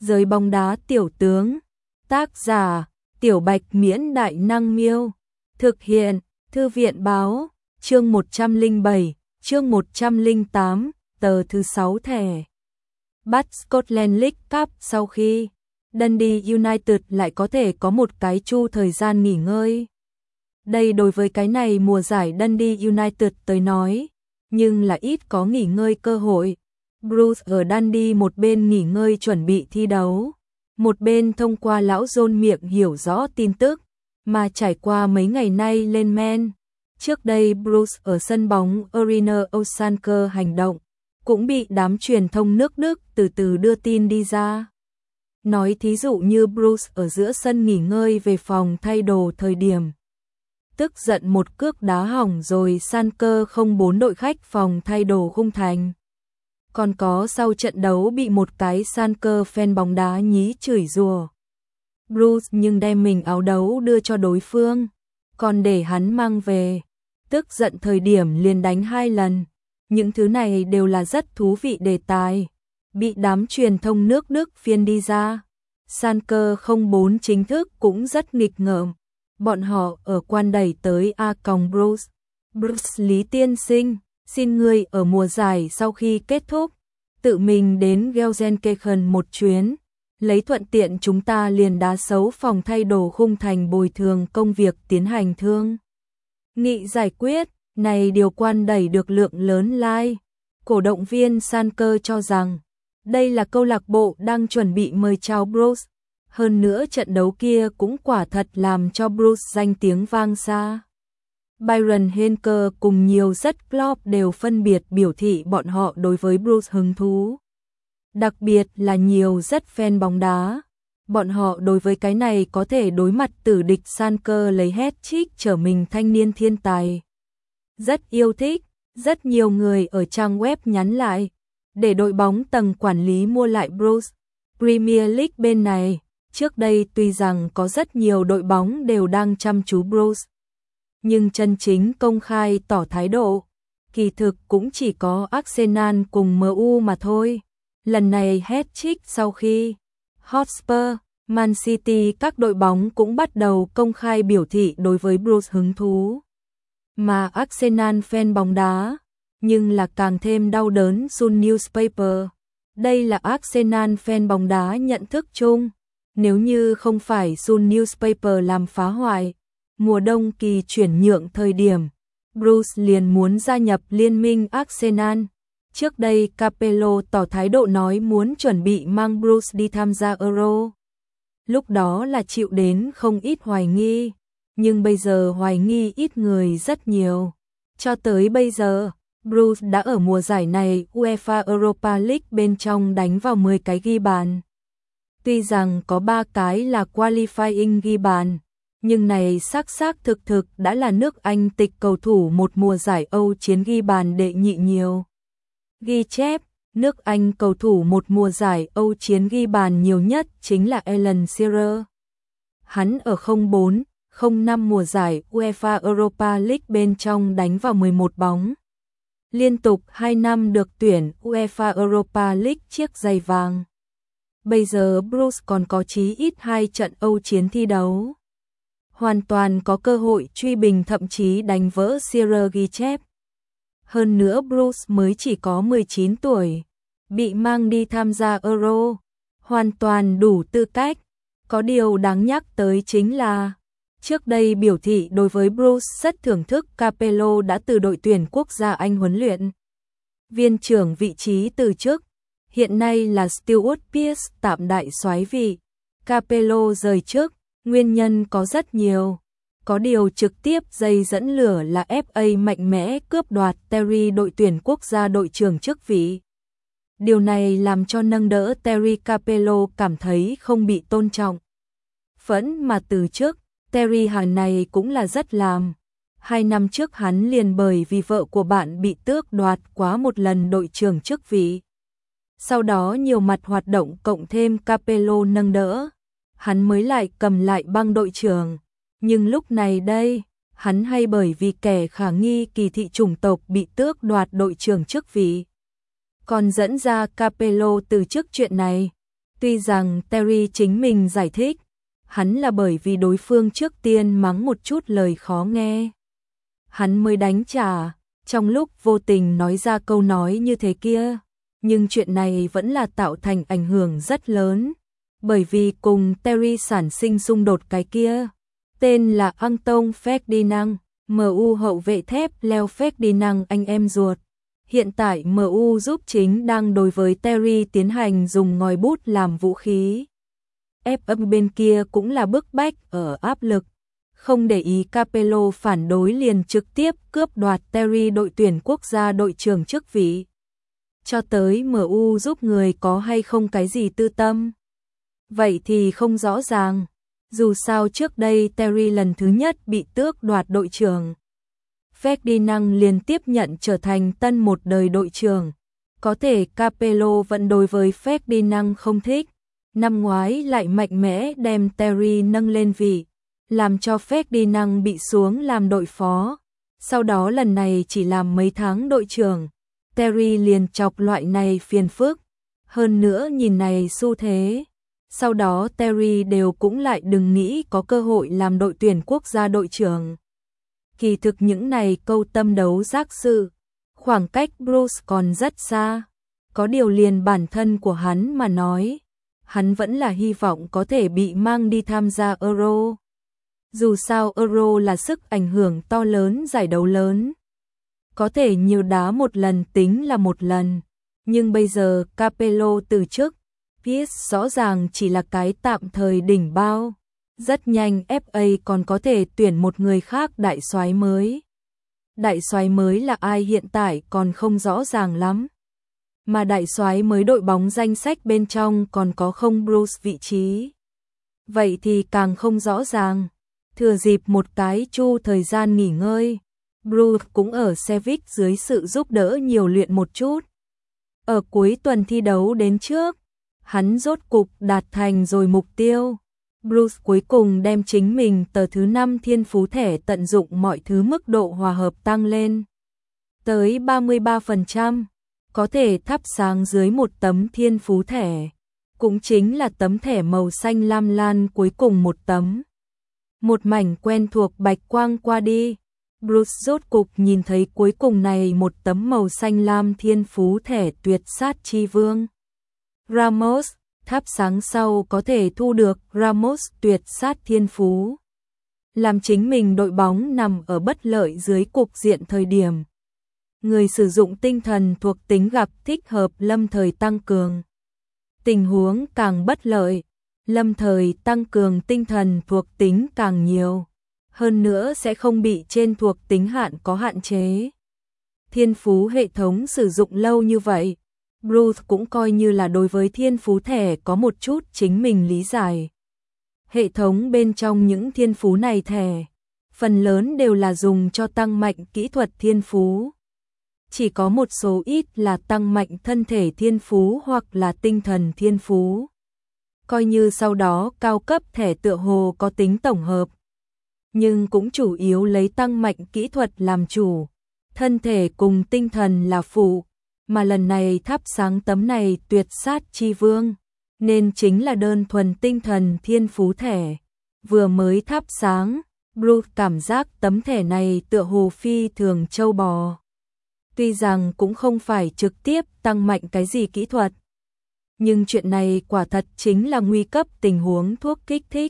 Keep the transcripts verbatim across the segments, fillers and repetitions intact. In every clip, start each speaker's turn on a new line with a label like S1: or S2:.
S1: Giới bóng đá tiểu tướng. Tác giả: Tiểu Bạch Miễn Đại Năng Miêu. Thực hiện: Thư viện Báo. Chương một trăm lẻ bảy, chương một trăm lẻ tám, tờ thứ sáu thẻ. Bắt Scotland League Cup sau khi Dundee United lại có thể có một cái chu thời gian nghỉ ngơi. Đây đối với cái này mùa giải Dundee United tới nói, nhưng là ít có nghỉ ngơi cơ hội. Bruce ở Dundee một bên nghỉ ngơi chuẩn bị thi đấu, một bên thông qua lão John miệng hiểu rõ tin tức, mà trải qua mấy ngày nay lên men. Trước đây Bruce ở sân bóng Arena Osanker hành động, cũng bị đám truyền thông nước Đức từ từ đưa tin đi ra. Nói thí dụ như Bruce ở giữa sân nghỉ ngơi về phòng thay đồ thời điểm tức giận một cước đá hỏng rồi Sanker không bốn đội khách phòng thay đồ khung thành. Còn có sau trận đấu bị một cái Sanker fan bóng đá nhí chửi rủa Bruce nhưng đem mình áo đấu đưa cho đối phương, còn để hắn mang về, tức giận thời điểm liền đánh hai lần. Những thứ này đều là rất thú vị đề tài, bị đám truyền thông nước Đức phiên đi ra. Sanker không bốn chính thức cũng rất nghịch ngợm, bọn họ ở quan đẩy tới A còng Bruce. Bruce Lý tiên sinh, xin ngươi ở mùa giải sau khi kết thúc, tự mình đến Gelsenkirchen một chuyến, lấy thuận tiện chúng ta liền đá xấu phòng thay đồ khung thành bồi thường công việc tiến hành thương nghị giải quyết. Này điều quan đẩy được lượng lớn like. Cổ động viên Sanker cho rằng đây là câu lạc bộ đang chuẩn bị mời chào Bruce. Hơn nữa trận đấu kia cũng quả thật làm cho Bruce danh tiếng vang xa. Byron Henke cùng nhiều rất Klopp đều phân biệt biểu thị bọn họ đối với Bruce hứng thú. Đặc biệt là nhiều rất fan bóng đá. Bọn họ đối với cái này có thể đối mặt tử địch Sanker lấy hat-trick trở mình thanh niên thiên tài. Rất yêu thích, rất nhiều người ở trang web nhắn lại, để đội bóng tầng quản lý mua lại Bruce. Premier League bên này, trước đây tuy rằng có rất nhiều đội bóng đều đang chăm chú Bruce, nhưng chân chính công khai tỏ thái độ, kỳ thực cũng chỉ có Arsenal cùng em u mà thôi. Lần này hat-trick sau khi Hotspur, Man City các đội bóng cũng bắt đầu công khai biểu thị đối với Bruce hứng thú. Mà Arsenal fan bóng đá, nhưng là càng thêm đau đớn Sun Newspaper. Đây là Arsenal fan bóng đá nhận thức chung. Nếu như không phải Sun Newspaper làm phá hoại, mùa đông kỳ chuyển nhượng thời điểm, Bruce liền muốn gia nhập liên minh Arsenal. Trước đây Capello tỏ thái độ nói muốn chuẩn bị mang Bruce đi tham gia Euro. Lúc đó là chịu đến không ít hoài nghi. Nhưng bây giờ hoài nghi ít người rất nhiều. Cho tới bây giờ, Bruce đã ở mùa giải này UEFA Europa League bên trong đánh vào mười cái ghi bàn. Tuy rằng có ba cái là qualifying ghi bàn, nhưng này xác xác thực thực đã là nước Anh tịch cầu thủ một mùa giải Âu chiến ghi bàn đệ nhị nhiều. Ghi chép, nước Anh cầu thủ một mùa giải Âu chiến ghi bàn nhiều nhất chính là Alan Shearer. Hắn ở không bốn không năm mùa giải UEFA Europa League bên trong đánh vào mười một bóng. Liên tục hai năm được tuyển UEFA Europa League chiếc giày vàng. Bây giờ Bruce còn có chí ít hai trận Âu chiến thi đấu. Hoàn toàn có cơ hội truy bình thậm chí đánh vỡ Shearer ghi chép. Hơn nữa Bruce mới chỉ có mười chín tuổi, bị mang đi tham gia Euro, hoàn toàn đủ tư cách. Có điều đáng nhắc tới chính là trước đây biểu thị đối với Bruce rất thưởng thức Capello đã từ đội tuyển quốc gia Anh huấn luyện viên trưởng vị trí từ chức, hiện nay là Stuart Pearce tạm đại soái vị. Capello rời chức, nguyên nhân có rất nhiều. Có điều trực tiếp dây dẫn lửa là ép a mạnh mẽ cướp đoạt Terry đội tuyển quốc gia đội trưởng chức vị. Điều này làm cho nâng đỡ Terry Capello cảm thấy không bị tôn trọng. Phẫn mà từ chức. Terry hàng này cũng là rất làm. Hai năm trước hắn liền bởi vì vợ của bạn bị tước đoạt quá một lần đội trưởng chức vị. Sau đó nhiều mặt hoạt động cộng thêm Capello nâng đỡ, hắn mới lại cầm lại băng đội trưởng. Nhưng lúc này đây, hắn hay bởi vì kẻ khả nghi kỳ thị chủng tộc bị tước đoạt đội trưởng chức vị. Còn dẫn ra Capello từ chức chuyện này. Tuy rằng Terry chính mình giải thích, hắn là bởi vì đối phương trước tiên mắng một chút lời khó nghe. Hắn mới đánh trả, trong lúc vô tình nói ra câu nói như thế kia. Nhưng chuyện này vẫn là tạo thành ảnh hưởng rất lớn, bởi vì cùng Terry sản sinh xung đột cái kia, tên là Anton Ferdinand, em u hậu vệ thép Leo Ferdinand anh em ruột. Hiện tại em u giúp chính đang đối với Terry tiến hành dùng ngòi bút làm vũ khí. ép ép bên kia cũng là bức bách ở áp lực, không để ý Capello phản đối liền trực tiếp cướp đoạt Terry đội tuyển quốc gia đội trưởng chức vị. Cho tới em u giúp người có hay không cái gì tư tâm. Vậy thì không rõ ràng, dù sao trước đây Terry lần thứ nhất bị tước đoạt đội trưởng. Ferdinand liền tiếp nhận trở thành tân một đời đội trưởng. Có thể Capello vẫn đối với Ferdinand không thích. Năm ngoái lại mạnh mẽ đem Terry nâng lên vị, làm cho Ferdinand bị xuống làm đội phó. Sau đó lần này chỉ làm mấy tháng đội trưởng, Terry liền chọc loại này phiền phức. Hơn nữa nhìn này xu thế, sau đó Terry đều cũng lại đừng nghĩ có cơ hội làm đội tuyển quốc gia đội trưởng. Kỳ thực những này câu tâm đấu giác sự, khoảng cách Bruce còn rất xa. Có điều liền bản thân của hắn mà nói, hắn vẫn là hy vọng có thể bị mang đi tham gia Euro. Dù sao Euro là sức ảnh hưởng to lớn, giải đấu lớn. Có thể nhiều đá một lần tính là một lần. Nhưng bây giờ Capello từ chức, Pierce rõ ràng chỉ là cái tạm thời đỉnh bao. Rất nhanh ép a còn có thể tuyển một người khác đại soái mới. Đại soái mới là ai hiện tại còn không rõ ràng lắm. Mà đại soái mới đội bóng danh sách bên trong còn có không Bruce vị trí. Vậy thì càng không rõ ràng. Thừa dịp một cái chu thời gian nghỉ ngơi, Bruce cũng ở Sevilla dưới sự giúp đỡ nhiều luyện một chút. Ở cuối tuần thi đấu đến trước, hắn rốt cục đạt thành rồi mục tiêu. Bruce cuối cùng đem chính mình tờ thứ năm thiên phú thẻ tận dụng mọi thứ mức độ hòa hợp tăng lên tới ba mươi ba phần trăm, có thể thắp sáng dưới một tấm thiên phú thẻ, cũng chính là tấm thẻ màu xanh lam lan cuối cùng một tấm. Một mảnh quen thuộc bạch quang qua đi, Bruce rốt cục nhìn thấy cuối cùng này một tấm màu xanh lam thiên phú thẻ tuyệt sát chi vương. Ramos, thắp sáng sau có thể thu được Ramos tuyệt sát thiên phú. Làm chính mình đội bóng nằm ở bất lợi dưới cục diện thời điểm. Người sử dụng tinh thần thuộc tính gặp thích hợp lâm thời tăng cường. Tình huống càng bất lợi, lâm thời tăng cường tinh thần thuộc tính càng nhiều. Hơn nữa sẽ không bị trên thuộc tính hạn có hạn chế. Thiên phú hệ thống sử dụng lâu như vậy, Bruce cũng coi như là đối với thiên phú thẻ có một chút chính mình lý giải. Hệ thống bên trong những thiên phú này thẻ, phần lớn đều là dùng cho tăng mạnh kỹ thuật thiên phú. Chỉ có một số ít là tăng mạnh thân thể thiên phú hoặc là tinh thần thiên phú. Coi như sau đó cao cấp thẻ tựa hồ có tính tổng hợp, nhưng cũng chủ yếu lấy tăng mạnh kỹ thuật làm chủ, thân thể cùng tinh thần là phụ. Mà lần này thắp sáng tấm này tuyệt sát chi vương, nên chính là đơn thuần tinh thần thiên phú thẻ. Vừa mới thắp sáng, Bruce cảm giác tấm thẻ này tựa hồ phi thường châu bò. Tuy rằng cũng không phải trực tiếp tăng mạnh cái gì kỹ thuật, nhưng chuyện này quả thật chính là nguy cấp tình huống thuốc kích thích.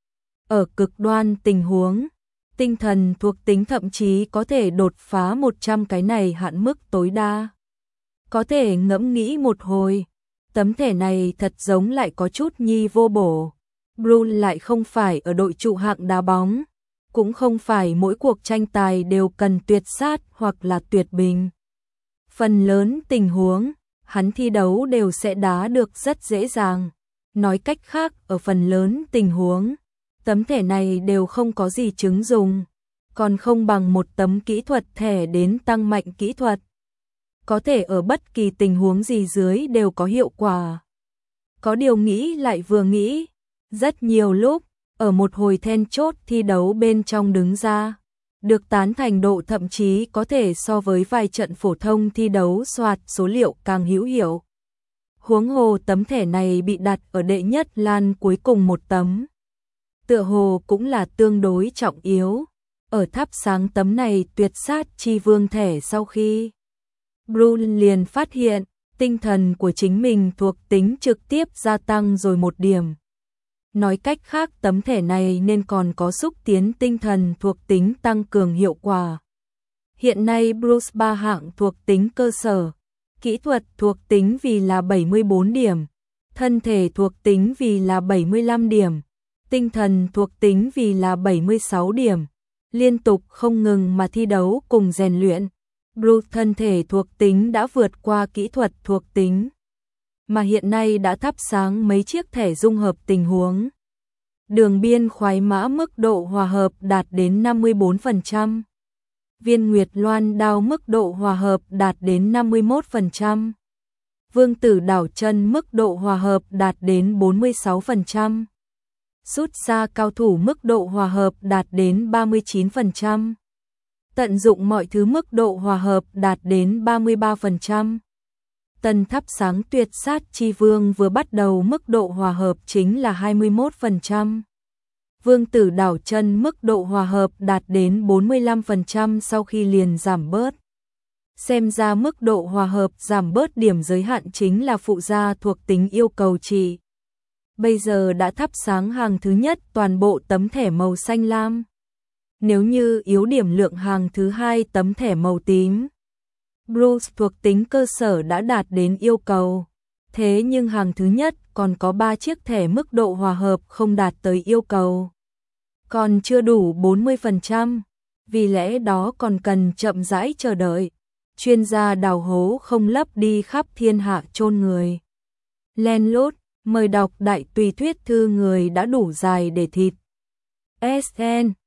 S1: Ở cực đoan tình huống, tinh thần thuộc tính thậm chí có thể đột phá một trăm cái này hạn mức tối đa. Có thể ngẫm nghĩ một hồi, tấm thẻ này thật giống lại có chút nhi vô bổ. Bruce lại không phải ở đội trụ hạng đá bóng, cũng không phải mỗi cuộc tranh tài đều cần tuyệt sát hoặc là tuyệt bình. Phần lớn tình huống, hắn thi đấu đều sẽ đá được rất dễ dàng. Nói cách khác, ở phần lớn tình huống, tấm thẻ này đều không có gì chứng dùng, còn không bằng một tấm kỹ thuật thẻ đến tăng mạnh kỹ thuật. Có thể ở bất kỳ tình huống gì dưới đều có hiệu quả. Có điều nghĩ lại vừa nghĩ, rất nhiều lúc, ở một hồi then chốt thi đấu bên trong đứng ra, được tán thành độ thậm chí có thể so với vài trận phổ thông thi đấu soạt số liệu càng hữu hiệu. Huống hồ tấm thẻ này bị đặt ở đệ nhất lan cuối cùng một tấm. Tựa hồ cũng là tương đối trọng yếu. Ở thắp sáng tấm này tuyệt sát chi vương thẻ sau khi Bruce liền phát hiện tinh thần của chính mình thuộc tính trực tiếp gia tăng rồi một điểm. Nói cách khác tấm thẻ này nên còn có xúc tiến tinh thần thuộc tính tăng cường hiệu quả. Hiện nay Bruce ba hạng thuộc tính cơ sở, kỹ thuật thuộc tính vì là bảy mươi bốn điểm, thân thể thuộc tính vì là bảy mươi lăm điểm, tinh thần thuộc tính vì là bảy mươi sáu điểm, liên tục không ngừng mà thi đấu cùng rèn luyện. Bruce thân thể thuộc tính đã vượt qua kỹ thuật thuộc tính, mà hiện nay đã thắp sáng mấy chiếc thẻ dung hợp tình huống. Đường biên khoái mã mức độ hòa hợp đạt đến năm mươi bốn phần trăm. Viên Nguyệt Loan đao mức độ hòa hợp đạt đến năm mươi mốt phần trăm. Vương tử đảo chân mức độ hòa hợp đạt đến bốn mươi sáu phần trăm. Rút ra cao thủ mức độ hòa hợp đạt đến ba mươi chín phần trăm. Tận dụng mọi thứ mức độ hòa hợp đạt đến ba mươi ba phần trăm. Tân thắp sáng tuyệt sát chi vương vừa bắt đầu mức độ hòa hợp chính là hai mươi mốt phần trăm. Vương tử đảo chân mức độ hòa hợp đạt đến bốn mươi lăm phần trăm sau khi liền giảm bớt. Xem ra mức độ hòa hợp giảm bớt điểm giới hạn chính là phụ gia thuộc tính yêu cầu trị. Bây giờ đã thắp sáng hàng thứ nhất toàn bộ tấm thẻ màu xanh lam. Nếu như yếu điểm lượng hàng thứ hai tấm thẻ màu tím. Bruce thuộc tính cơ sở đã đạt đến yêu cầu. Thế nhưng hàng thứ nhất còn có ba chiếc thẻ mức độ hòa hợp không đạt tới yêu cầu. Còn chưa đủ bốn mươi phần trăm, vì lẽ đó còn cần chậm rãi chờ đợi. Chuyên gia đào hố không lấp đi khắp thiên hạ chôn người. Len lút, mời đọc đại tùy thuyết thư người đã đủ dài để thịt. ét en